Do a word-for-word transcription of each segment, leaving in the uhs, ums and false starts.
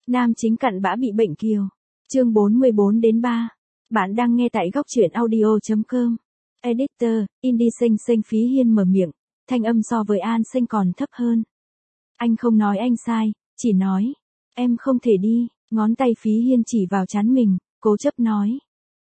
Nam chính cặn bã bị bệnh kiều. Chương bốn mươi bốn đến ba. Bạn đang nghe tại góc truyện audio chấm com. Editor, Indie Xanh Xanh Phí Hiên mở miệng, thanh âm so với An Xanh còn thấp hơn. Anh không nói anh sai, chỉ nói, em không thể đi, ngón tay Phí Hiên chỉ vào trán mình, cố chấp nói.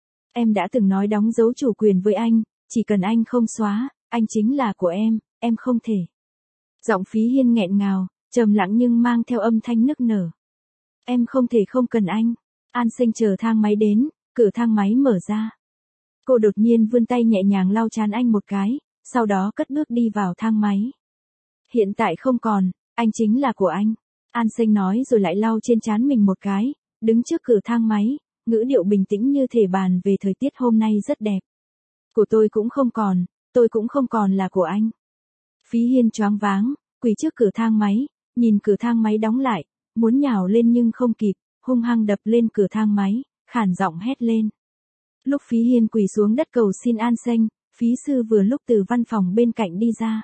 Em đã từng nói đóng dấu chủ quyền với anh, chỉ cần anh không xóa, anh chính là của em, em không thể. Giọng Phí Hiên nghẹn ngào, trầm lặng nhưng mang theo âm thanh nức nở. Em không thể không cần anh. An Xanh chờ thang máy đến, cửa thang máy mở ra. Cô đột nhiên vươn tay nhẹ nhàng lau trán anh một cái, sau đó cất bước đi vào thang máy. Hiện tại không còn, anh chính là của anh. An Xanh nói rồi lại lau trên trán mình một cái, đứng trước cửa thang máy, ngữ điệu bình tĩnh như thể bàn về thời tiết hôm nay rất đẹp. Của tôi cũng không còn, tôi cũng không còn là của anh. Phí Hiên choáng váng, quỳ trước cửa thang máy, nhìn cửa thang máy đóng lại, muốn nhào lên nhưng không kịp, hung hăng đập lên cửa thang máy, khản giọng hét lên. Lúc Phí Hiên quỳ xuống đất cầu xin An Xanh, Phí Sư vừa lúc từ văn phòng bên cạnh đi ra.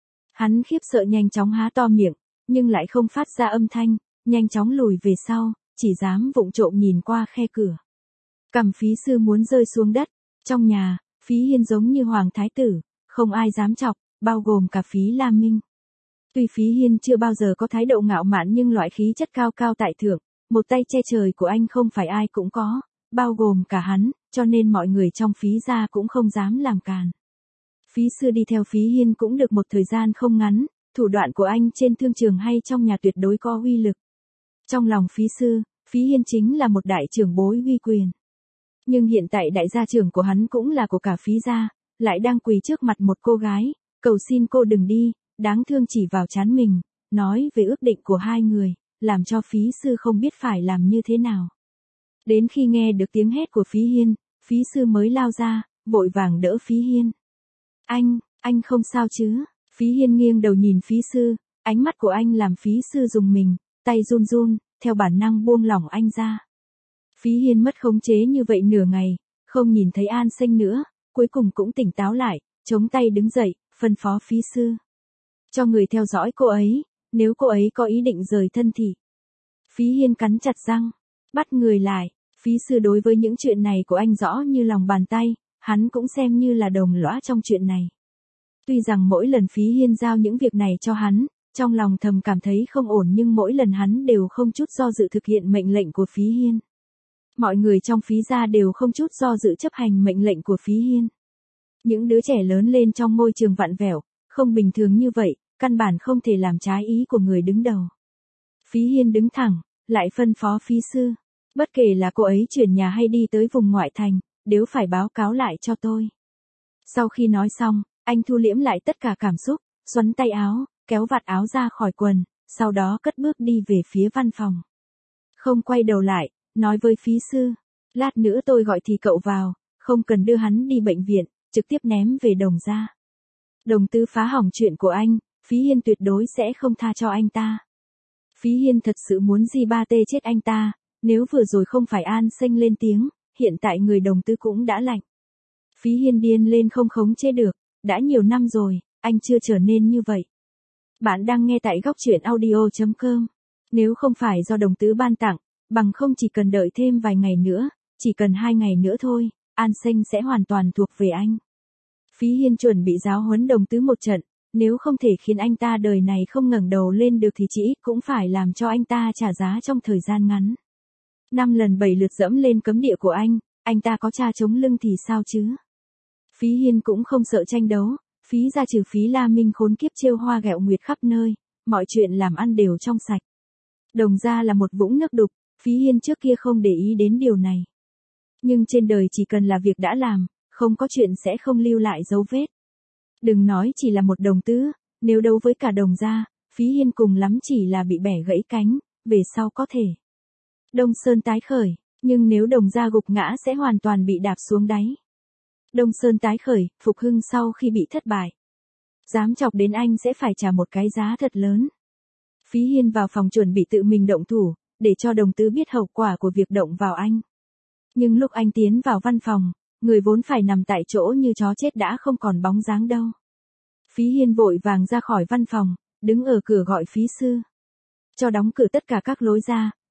Hắn khiếp sợ nhanh chóng há to miệng, nhưng lại không phát ra âm thanh, nhanh chóng lùi về sau, chỉ dám vụng trộm nhìn qua khe cửa. Cằm Phí Sư muốn rơi xuống đất, trong nhà, Phí Hiên giống như hoàng thái tử, không ai dám chọc, bao gồm cả Phí La Minh. Tuy Phí Hiên chưa bao giờ có thái độ ngạo mạn nhưng loại khí chất cao cao tại thượng, một tay che trời của anh không phải ai cũng có, bao gồm cả hắn, cho nên mọi người trong Phí gia cũng không dám làm càn. Phí Sư đi theo Phí Hiên cũng được một thời gian không ngắn, thủ đoạn của anh trên thương trường hay trong nhà tuyệt đối có uy lực. Trong lòng Phí Sư, Phí Hiên chính là một đại trưởng bối uy quyền. Nhưng hiện tại đại gia trưởng của hắn cũng là của cả Phí gia, lại đang quỳ trước mặt một cô gái, cầu xin cô đừng đi, đáng thương chỉ vào trán mình, nói về ước định của hai người, làm cho Phí Sư không biết phải làm như thế nào. Đến khi nghe được tiếng hét của Phí Hiên, Phí Sư mới lao ra, vội vàng đỡ Phí Hiên. Anh, anh không sao chứ? Phí Hiên nghiêng đầu nhìn Phí Sư, ánh mắt của anh làm Phí Sư rùng mình, tay run run, theo bản năng buông lỏng anh ra. Phí Hiên mất khống chế như vậy nửa ngày, không nhìn thấy An Xanh nữa, cuối cùng cũng tỉnh táo lại, chống tay đứng dậy, phân phó Phí Sư. Cho người theo dõi cô ấy, nếu cô ấy có ý định rời thân thì. Phí Hiên cắn chặt răng, bắt người lại. Phí Sư đối với những chuyện này của anh rõ như lòng bàn tay, hắn cũng xem như là đồng lõa trong chuyện này. Tuy rằng mỗi lần Phí Hiên giao những việc này cho hắn, trong lòng thầm cảm thấy không ổn nhưng mỗi lần hắn đều không chút do dự thực hiện mệnh lệnh của Phí Hiên. Mọi người trong Phí gia đều không chút do dự chấp hành mệnh lệnh của Phí Hiên. Những đứa trẻ lớn lên trong môi trường vặn vẹo, không bình thường như vậy, căn bản không thể làm trái ý của người đứng đầu. Phí Hiên đứng thẳng, lại phân phó Phí Sư. Bất kể là cô ấy chuyển nhà hay đi tới vùng ngoại thành, đều phải báo cáo lại cho tôi. Sau khi nói xong, anh thu liễm lại tất cả cảm xúc, xoắn tay áo, kéo vạt áo ra khỏi quần, sau đó cất bước đi về phía văn phòng. Không quay đầu lại, nói với Phí Sư, lát nữa tôi gọi thì cậu vào, không cần đưa hắn đi bệnh viện, trực tiếp ném về Đồng gia. Đồng Tư phá hỏng chuyện của anh, Phí Hiên tuyệt đối sẽ không tha cho anh ta. Phí Hiên thật sự muốn Di ba tê chết anh ta, nếu vừa rồi không phải An Xanh lên tiếng, hiện tại người Đồng Tư cũng đã lạnh. Phí Hiên điên lên không khống chế được, đã nhiều năm rồi, anh chưa trở nên như vậy. Bạn đang nghe tại góc truyện audio chấm com. Nếu không phải do Đồng Tư ban tặng, bằng không chỉ cần đợi thêm vài ngày nữa, chỉ cần hai ngày nữa thôi, An Xanh sẽ hoàn toàn thuộc về anh. Phí Hiên chuẩn bị giáo huấn Đồng Tư một trận, nếu không thể khiến anh ta đời này không ngẩng đầu lên được thì chỉ ít cũng phải làm cho anh ta trả giá trong thời gian ngắn. Năm lần bảy lượt dẫm lên cấm địa của anh, anh ta có cha chống lưng thì sao chứ? Phí Hiên cũng không sợ tranh đấu, Phí gia trừ Phí La Minh khốn kiếp trêu hoa ghẹo nguyệt khắp nơi, mọi chuyện làm ăn đều trong sạch. Đồng gia là một vũng nước đục, Phí Hiên trước kia không để ý đến điều này. Nhưng trên đời chỉ cần là việc đã làm, không có chuyện sẽ không lưu lại dấu vết. Đừng nói chỉ là một Đồng Tư, nếu đấu với cả Đồng gia, Phí Hiên cùng lắm chỉ là bị bẻ gãy cánh, về sau có thể Đông Sơn tái khởi, nhưng nếu Đồng gia gục ngã sẽ hoàn toàn bị đạp xuống đáy. Đông Sơn tái khởi, phục hưng sau khi bị thất bại. Dám chọc đến anh sẽ phải trả một cái giá thật lớn. Phí Hiên vào phòng chuẩn bị tự mình động thủ, để cho Đồng Tư biết hậu quả của việc động vào anh. Nhưng lúc anh tiến vào văn phòng, người vốn phải nằm tại chỗ như chó chết đã không còn bóng dáng đâu. Phí Hiên vội vàng ra khỏi văn phòng, đứng ở cửa gọi Phí Sư. Cho đóng cửa tất cả các lối ra,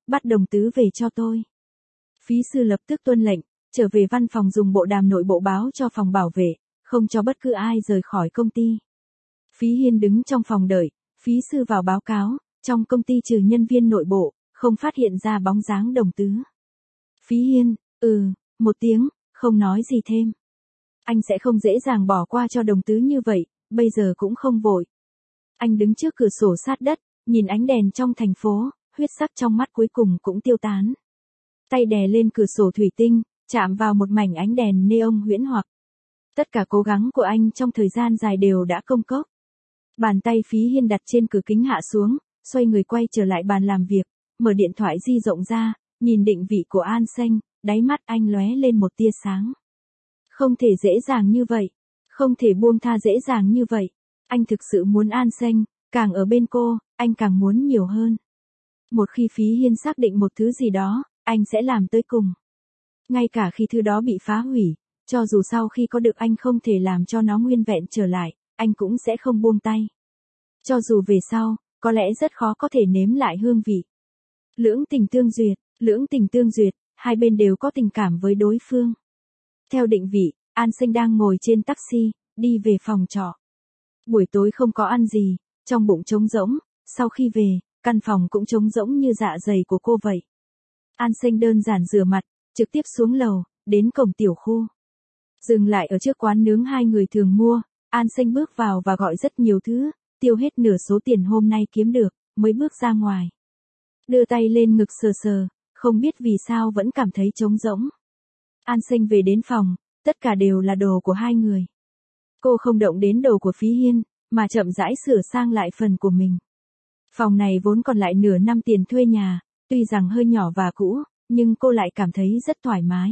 bắt đồng tứ về cho tôi. Phí sư lập tức tuân lệnh, trở về văn phòng dùng bộ đàm nội bộ báo cho phòng bảo vệ, không cho bất cứ ai rời khỏi công ty. Phí Hiên đứng trong phòng đợi, phí sư vào báo cáo, trong công ty trừ nhân viên nội bộ, không phát hiện ra bóng dáng đồng tứ. Phí Hiên, ừ, một tiếng, không nói gì thêm. Anh sẽ không dễ dàng bỏ qua cho đồng tứ như vậy, bây giờ cũng không vội. Anh đứng trước cửa sổ sát đất, nhìn ánh đèn trong thành phố, huyết sắc trong mắt cuối cùng cũng tiêu tán. Tay đè lên cửa sổ thủy tinh, chạm vào một mảnh ánh đèn neon huyễn hoặc. Tất cả cố gắng của anh trong thời gian dài đều đã công cốc. Bàn tay Phí Hiên đặt trên cửa kính hạ xuống, xoay người quay trở lại bàn làm việc, mở điện thoại di rộng ra, nhìn định vị của An Xanh, đáy mắt anh lóe lên một tia sáng. Không thể dễ dàng như vậy, không thể buông tha dễ dàng như vậy. Anh thực sự muốn An Xanh, càng ở bên cô, anh càng muốn nhiều hơn. Một khi Phí Hiên xác định một thứ gì đó, anh sẽ làm tới cùng. Ngay cả khi thứ đó bị phá hủy, cho dù sau khi có được anh không thể làm cho nó nguyên vẹn trở lại, anh cũng sẽ không buông tay. Cho dù về sau, có lẽ rất khó có thể nếm lại hương vị. Lưỡng tình tương duyệt, lưỡng tình tương duyệt, hai bên đều có tình cảm với đối phương. Theo định vị, An Xanh đang ngồi trên taxi, đi về phòng trọ. Buổi tối không có ăn gì, trong bụng trống rỗng, sau khi về, căn phòng cũng trống rỗng như dạ dày của cô vậy. An Xanh đơn giản rửa mặt, trực tiếp xuống lầu, đến cổng tiểu khu. Dừng lại ở trước quán nướng hai người thường mua, An Xanh bước vào và gọi rất nhiều thứ, tiêu hết nửa số tiền hôm nay kiếm được, mới bước ra ngoài. Đưa tay lên ngực sờ sờ, không biết vì sao vẫn cảm thấy trống rỗng. An Xanh về đến phòng, tất cả đều là đồ của hai người. Cô không động đến đồ của Phí Hiên, mà chậm rãi sửa sang lại phần của mình. Phòng này vốn còn lại nửa năm tiền thuê nhà, tuy rằng hơi nhỏ và cũ, nhưng cô lại cảm thấy rất thoải mái.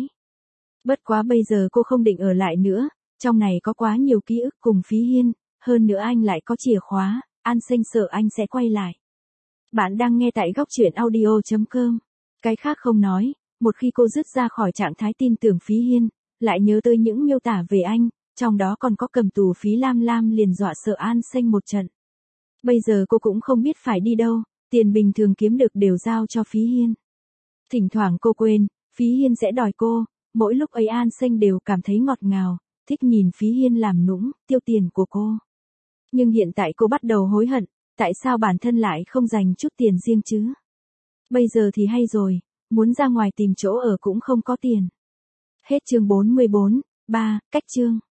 Bất quá bây giờ cô không định ở lại nữa, trong này có quá nhiều ký ức cùng Phí Hiên, hơn nữa anh lại có chìa khóa, An Xanh sợ anh sẽ quay lại. Bạn đang nghe tại góc truyện audio chấm com. Cái khác không nói, một khi cô dứt ra khỏi trạng thái tin tưởng Phí Hiên, lại nhớ tới những miêu tả về anh, trong đó còn có cầm tù Phí Lam Lam liền dọa sợ An Xanh một trận. Bây giờ cô cũng không biết phải đi đâu, tiền bình thường kiếm được đều giao cho Phí Hiên. Thỉnh thoảng cô quên, Phí Hiên sẽ đòi cô, mỗi lúc ấy An Xanh đều cảm thấy ngọt ngào, thích nhìn Phí Hiên làm nũng, tiêu tiền của cô. Nhưng hiện tại cô bắt đầu hối hận, tại sao bản thân lại không dành chút tiền riêng chứ? Bây giờ thì hay rồi, muốn ra ngoài tìm chỗ ở cũng không có tiền. Hết chương bốn mươi bốn, ba, cách chương.